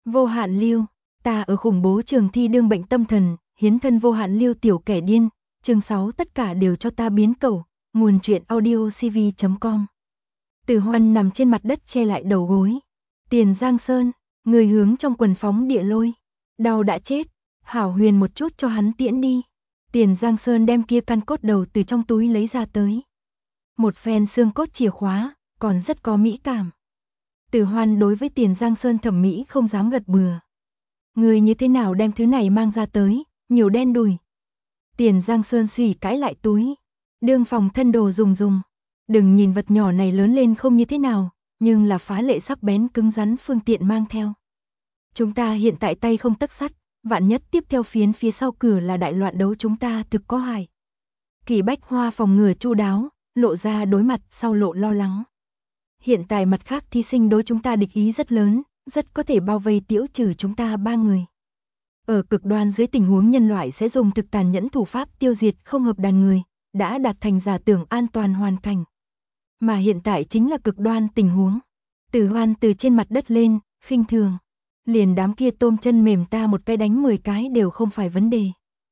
Vô hạn lưu, ta ở khủng bố trường thi đương bệnh tâm thần, hiến thân vô hạn lưu tiểu kẻ điên, chương 6 tất cả đều cho ta biến cẩu, nguồn truyện audiocv.com. Từ Hoan nằm trên mặt đất che lại đầu gối. Tiền Giang Sơn, người hướng trong quần phóng địa lôi. Đau đã chết, hảo huyền một chút cho hắn tiễn đi. Tiền Giang Sơn đem kia căn cốt đầu từ trong túi lấy ra tới. Một phen xương cốt chìa khóa, còn rất có mỹ cảm. Từ Hoan đối với Tiền Giang Sơn thẩm mỹ không dám gật bừa. Người như thế nào đem thứ này mang ra tới, nhiều đen đùi. Tiền Giang Sơn suy cãi lại túi. Đương phòng thân đồ dùng. Đừng nhìn vật nhỏ này lớn lên không như thế nào, nhưng là phá lệ sắc bén cứng rắn phương tiện mang theo. Chúng ta hiện tại tay không tấc sắt, vạn nhất tiếp theo phiến phía sau cửa là đại loạn đấu chúng ta thực có hại. Kỳ Bách Hoa phòng ngừa chu đáo, lộ ra đối mặt sau lộ lo lắng. Hiện tại mặt khác thí sinh đối chúng ta địch ý rất lớn, rất có thể bao vây tiễu trừ chúng ta 3 người. Ở cực đoan dưới tình huống nhân loại sẽ dùng thực tàn nhẫn thủ pháp tiêu diệt không hợp đàn người, đã đạt thành giả tưởng an toàn hoàn cảnh. Mà hiện tại chính là cực đoan tình huống. Từ Hoan từ trên mặt đất lên, khinh thường. Liền đám kia tôm chân mềm ta một cái đánh 10 cái đều không phải vấn đề.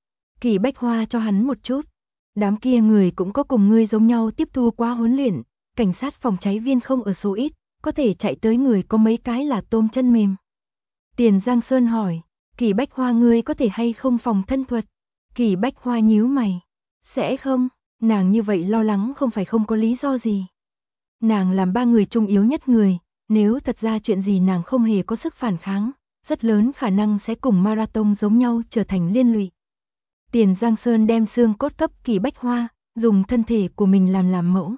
Kỳ Bách Hoa cho hắn một chút. Đám kia người cũng có cùng ngươi giống nhau tiếp thu qua huấn luyện. Cảnh sát phòng cháy viên không ở số ít, có thể chạy tới người có mấy cái là tôm chân mềm. Tiền Giang Sơn hỏi, Kỳ Bách Hoa ngươi có thể hay không phòng thân thuật? Kỳ Bách Hoa nhíu mày. Sẽ không, nàng như vậy lo lắng không phải không có lý do gì. Nàng làm 3 người trung yếu nhất người, nếu thật ra chuyện gì nàng không hề có sức phản kháng, rất lớn khả năng sẽ cùng marathon giống nhau trở thành liên lụy. Tiền Giang Sơn đem xương cốt cấp Kỳ Bách Hoa, dùng thân thể của mình làm mẫu.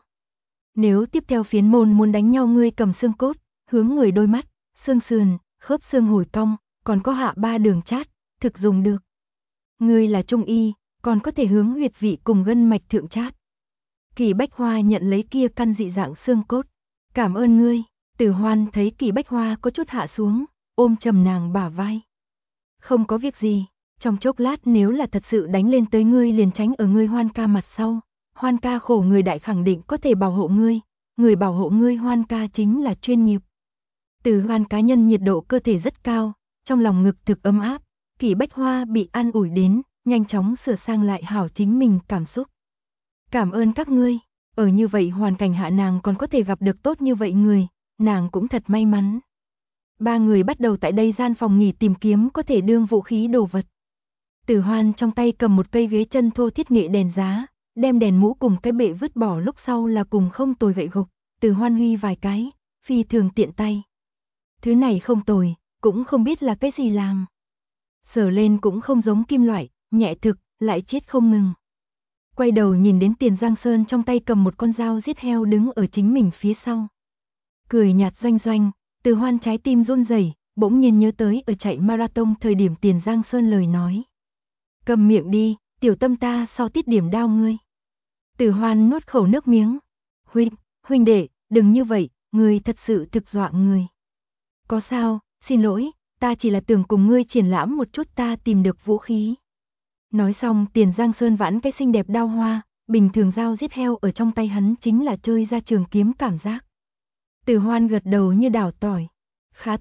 Nếu tiếp theo phiến môn muốn đánh nhau ngươi cầm xương cốt, hướng người đôi mắt, xương sườn, khớp xương hồi cong, còn có hạ 3 đường chát, thực dùng được. Ngươi là trung y, còn có thể hướng huyệt vị cùng gân mạch thượng chát. Kỳ Bách Hoa nhận lấy kia căn dị dạng xương cốt. Cảm ơn ngươi. Từ Hoan thấy Kỳ Bách Hoa có chút hạ xuống, ôm trầm nàng bả vai. Không có việc gì, trong chốc lát nếu là thật sự đánh lên tới ngươi liền tránh ở ngươi Hoan ca mặt sau. Hoan ca khổ người đại khẳng định có thể bảo hộ ngươi, người bảo hộ ngươi Hoan ca chính là chuyên nghiệp. Từ Hoan cá nhân nhiệt độ cơ thể rất cao, trong lòng ngực thực ấm áp, Kỳ Bách Hoa bị an ủi đến, nhanh chóng sửa sang lại hảo chính mình cảm xúc. Cảm ơn các ngươi, ở như vậy hoàn cảnh hạ nàng còn có thể gặp được tốt như vậy người, nàng cũng thật may mắn. 3 người bắt đầu tại đây gian phòng nghỉ tìm kiếm có thể đương vũ khí đồ vật. Từ Hoan trong tay cầm một cây ghế chân thô thiết nghệ đèn giá, đem đèn mũ cùng cái bệ vứt bỏ lúc sau là cùng không tồi gậy gộc, Từ Hoan huy vài cái, phi thường tiện tay. Thứ này không tồi, cũng không biết là cái gì làm. Sờ lên cũng không giống kim loại, nhẹ thực, lại chết không ngừng. Quay đầu nhìn đến Tiền Giang Sơn trong tay cầm một con dao giết heo đứng ở chính mình phía sau. Cười nhạt doanh, Từ Hoan trái tim run rẩy, bỗng nhiên nhớ tới ở chạy marathon thời điểm Tiền Giang Sơn lời nói. Cầm miệng đi, tiểu tâm ta sau tiết điểm đao ngươi. Từ Hoan nuốt khẩu nước miếng. Huynh đệ, đừng như vậy, ngươi thật sự thực dọa người. Có sao, xin lỗi, ta chỉ là tưởng cùng ngươi triển lãm một chút ta tìm được vũ khí. Nói xong Tiền Giang Sơn vãn cái xinh đẹp đao hoa, bình thường dao giết heo ở trong tay hắn chính là chơi ra trường kiếm cảm giác. Từ Hoan gật đầu như đảo tỏi. Khá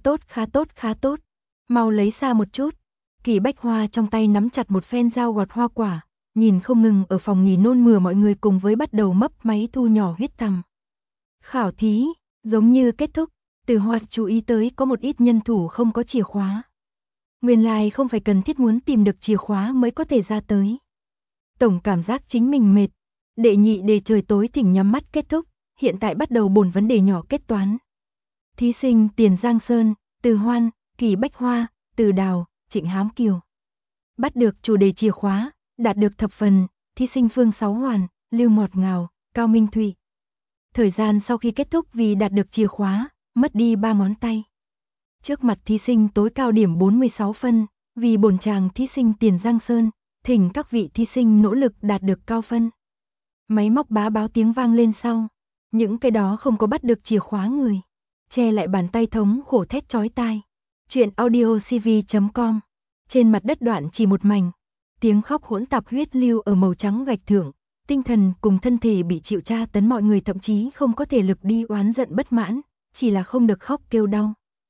tốt. Mau lấy xa một chút. Kỳ Bách Hoa trong tay nắm chặt một phen dao gọt hoa quả, nhìn không ngừng ở phòng nghỉ nôn mửa mọi người cùng với bắt đầu mấp máy thu nhỏ huyết tằm. Khảo thí, giống như kết thúc, Từ Hoan chú ý tới có một ít nhân thủ không có chìa khóa. Nguyên lai không phải cần thiết muốn tìm được chìa khóa mới có thể ra tới. Tổng cảm giác chính mình mệt. Đệ nhị đề trời tối thỉnh nhắm mắt kết thúc, hiện tại bắt đầu bổn vấn đề nhỏ kết toán. Thí sinh Tiền Giang Sơn, Từ Hoan, Kỳ Bách Hoa, Từ Đào, Trịnh Hám Kiều. Bắt được chủ đề chìa khóa, đạt được thập phần, thí sinh Phương Sáu Hoàn, Lưu Ngọt Ngào, Cao Minh Thụy. Thời gian sau khi kết thúc vì đạt được chìa khóa, mất đi 3 ngón tay. Trước mặt thí sinh tối cao điểm 46 phân, vì bổn chàng thí sinh Tiền Giang Sơn, thỉnh các vị thí sinh nỗ lực đạt được cao phân. Máy móc bá báo tiếng vang lên sau, những cái đó không có bắt được chìa khóa người, che lại bàn tay thống khổ thét chói tai. Chuyện audiocv.com. Trên mặt đất đoạn chỉ một mảnh, tiếng khóc hỗn tạp huyết lưu ở màu trắng gạch thượng, tinh thần cùng thân thể bị chịu tra tấn mọi người thậm chí không có thể lực đi oán giận bất mãn, chỉ là không được khóc kêu đau.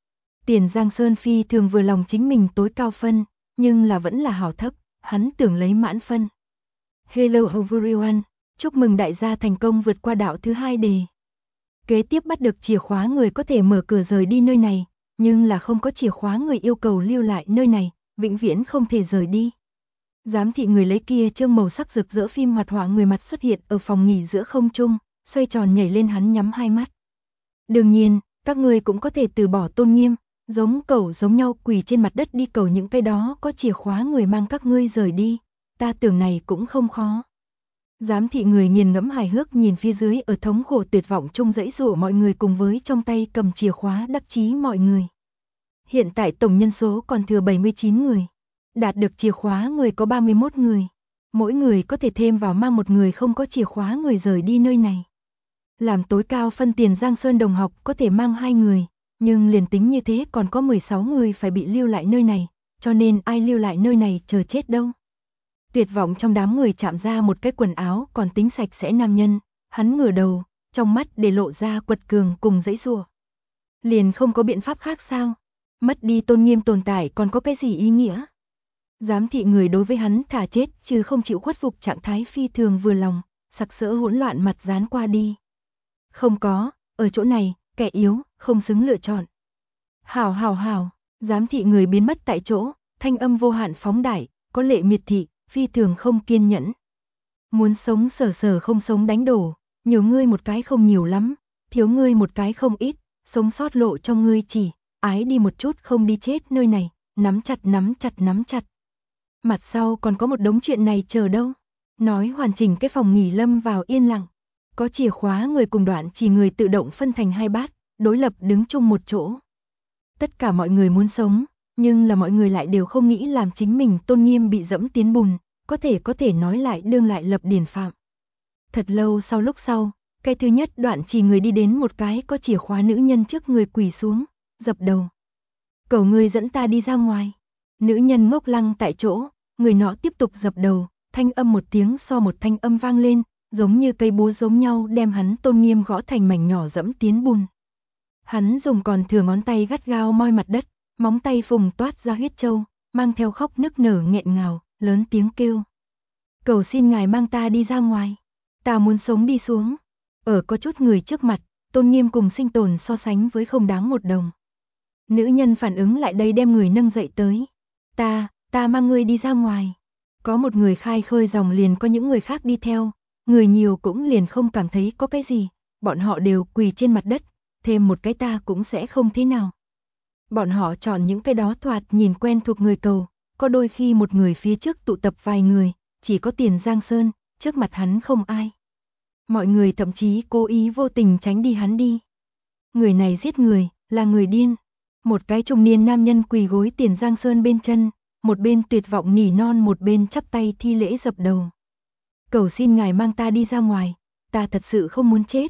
Tiền Giang Sơn phi thường vừa lòng chính mình tối cao phân, nhưng là vẫn là hào thấp, hắn tưởng lấy mãn phân. Hello everyone, chúc mừng đại gia thành công vượt qua đạo thứ 2 đề. Kế tiếp bắt được chìa khóa người có thể mở cửa rời đi nơi này, nhưng là không có chìa khóa người yêu cầu lưu lại nơi này, vĩnh viễn không thể rời đi. Giám thị người lấy kia chương màu sắc rực rỡ phim hoạt họa người mặt xuất hiện ở phòng nghỉ giữa không trung, xoay tròn nhảy lên hắn nhắm hai mắt. Đương nhiên, các ngươi cũng có thể từ bỏ tôn nghiêm, giống cẩu giống nhau quỳ trên mặt đất đi cầu những cái đó có chìa khóa người mang các ngươi rời đi, ta tưởng này cũng không khó. Giám thị người nghiền ngẫm hài hước nhìn phía dưới ở thống khổ tuyệt vọng chung dãy dụa mọi người cùng với trong tay cầm chìa khóa đắc chí mọi người. Hiện tại tổng nhân số còn thừa 79 người. Đạt được chìa khóa người có 31 người. Mỗi người có thể thêm vào mang một người không có chìa khóa người rời đi nơi này. Làm tối cao phân Tiền Giang Sơn đồng học có thể mang 2 người, nhưng liền tính như thế còn có 16 người phải bị lưu lại nơi này, cho nên ai lưu lại nơi này chờ chết đâu. Tuyệt vọng trong đám người chạm ra một cái quần áo còn tính sạch sẽ nam nhân, hắn ngửa đầu, trong mắt để lộ ra quật cường cùng dãy rùa. Liền không có biện pháp khác sao? Mất đi tôn nghiêm tồn tại còn có cái gì ý nghĩa? Giám thị người đối với hắn thả chết chứ không chịu khuất phục trạng thái phi thường vừa lòng, sặc sỡ hỗn loạn mặt dán qua đi. Không có, ở chỗ này, kẻ yếu, không xứng lựa chọn. Hảo, giám thị người biến mất tại chỗ, thanh âm vô hạn phóng đại, có lệ miệt thị, phi thường không kiên nhẫn. Muốn sống sờ không sống đánh đổ, nhiều ngươi một cái không nhiều lắm, thiếu ngươi một cái không ít, sống sót lộ trong ngươi chỉ, ái đi một chút không đi chết nơi này, nắm chặt. Mặt sau còn có một đống chuyện này chờ đâu. Nói hoàn chỉnh cái phòng nghỉ lâm vào yên lặng. Có chìa khóa người cùng đoạn chỉ người tự động phân thành hai bát, đối lập đứng chung một chỗ. Tất cả mọi người muốn sống, nhưng là mọi người lại đều không nghĩ làm chính mình tôn nghiêm bị dẫm tiến bùn, có thể nói lại đương lại lập điển phạm. Thật lâu lúc sau, cái thứ nhất đoạn chỉ người đi đến một cái có chìa khóa nữ nhân trước người quỳ xuống, dập đầu. Cầu người dẫn ta đi ra ngoài. Nữ nhân ngốc lăng tại chỗ, người nọ tiếp tục dập đầu, thanh âm một tiếng so một thanh âm vang lên, giống như cây búa giống nhau đem hắn tôn nghiêm gõ thành mảnh nhỏ dẫm tiến bùn. Hắn dùng còn thừa ngón tay gắt gao moi mặt đất, móng tay phùng toát ra huyết châu, mang theo khóc nức nở nghẹn ngào, lớn tiếng kêu. Cầu xin ngài mang ta đi ra ngoài, ta muốn sống đi xuống. Ở có chút người trước mặt, tôn nghiêm cùng sinh tồn so sánh với không đáng một đồng. Nữ nhân phản ứng lại đây đem người nâng dậy tới. Ta mang ngươi đi ra ngoài. Có một người khai khơi dòng liền có những người khác đi theo, người nhiều cũng liền không cảm thấy có cái gì, bọn họ đều quỳ trên mặt đất, thêm một cái ta cũng sẽ không thế nào. Bọn họ chọn những cái đó thoạt nhìn quen thuộc người cầu, có đôi khi một người phía trước tụ tập vài người, chỉ có Tiền Giang Sơn, trước mặt hắn không ai. Mọi người thậm chí cố ý vô tình tránh đi hắn đi. Người này giết người, là người điên. Một cái trung niên nam nhân quỳ gối Tiền Giang Sơn bên chân, một bên tuyệt vọng nỉ non một bên chắp tay thi lễ dập đầu. Cầu xin ngài mang ta đi ra ngoài, ta thật sự không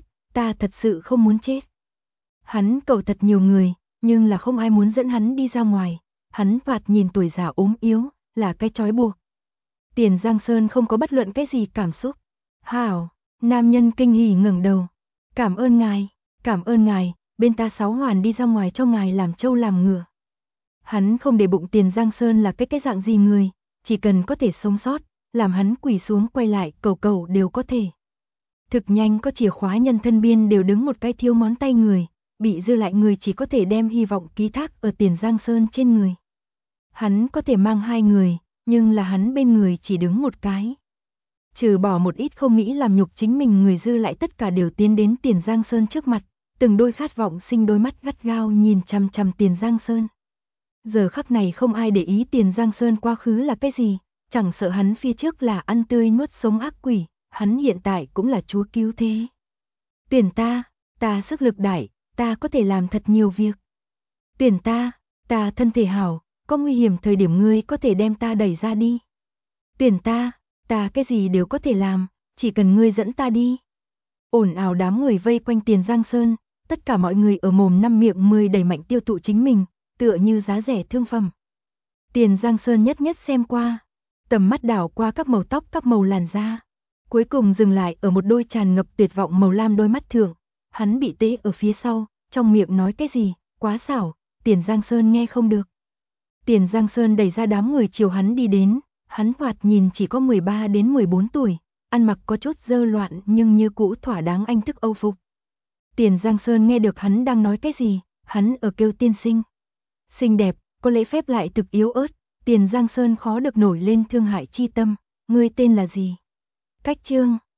muốn chết. Hắn cầu thật nhiều người, nhưng là không ai muốn dẫn hắn đi ra ngoài, hắn thoạt nhìn tuổi già ốm yếu, là cái trói buộc. Tiền Giang Sơn không có bất luận cái gì cảm xúc. Hảo, nam nhân kinh hỉ ngẩng đầu. Cảm ơn ngài, bên ta 6 hoàn đi ra ngoài cho ngài làm trâu làm ngựa. Hắn không để bụng Tiền Giang Sơn là cái dạng gì người, chỉ cần có thể sống sót, làm hắn quỳ xuống quay lại cầu đều có thể. Thực nhanh có chìa khóa nhân thân biên đều đứng một cái thiếu ngón tay người, bị dư lại người chỉ có thể đem hy vọng ký thác ở Tiền Giang Sơn trên người. Hắn có thể mang 2 người, nhưng là hắn bên người chỉ đứng một cái. Trừ bỏ một ít không nghĩ làm nhục chính mình người dư lại tất cả đều tiến đến Tiền Giang Sơn trước mặt, từng đôi khát vọng sinh đôi mắt gắt gao nhìn chằm chằm Tiền Giang Sơn. Giờ khắc này không ai để ý Tiền Giang Sơn quá khứ là cái gì, chẳng sợ hắn phía trước là ăn tươi nuốt sống ác quỷ, hắn hiện tại cũng là chúa cứu thế. Tuyển ta sức lực đại, ta có thể làm thật nhiều việc. Tuyển ta thân thể hảo, có nguy hiểm thời điểm ngươi có thể đem ta đẩy ra đi. Tuyển ta cái gì đều có thể làm, chỉ cần ngươi dẫn ta đi. Ồn ào đám người vây quanh Tiền Giang Sơn, tất cả mọi người ở mồm năm miệng 10 đẩy mạnh tiêu thụ chính mình, tựa như giá rẻ thương phẩm. Tiền Giang Sơn nhất xem qua, tầm mắt đảo qua các màu tóc các màu làn da, cuối cùng dừng lại ở một đôi tràn ngập tuyệt vọng màu lam đôi mắt thượng, hắn bị tê ở phía sau, trong miệng nói cái gì, quá xảo, Tiền Giang Sơn nghe không được. Tiền Giang Sơn đẩy ra đám người chiều hắn đi đến, hắn thoạt nhìn chỉ có 13 đến 14 tuổi, ăn mặc có chút dơ loạn nhưng như cũ thỏa đáng anh thức Âu phục. Tiền Giang Sơn nghe được hắn đang nói cái gì, hắn ở kêu tiên sinh. Xinh đẹp, có lễ phép lại thực yếu ớt, Tiền Giang Sơn khó được nổi lên thương hại chi tâm, ngươi tên là gì? Cách Trương,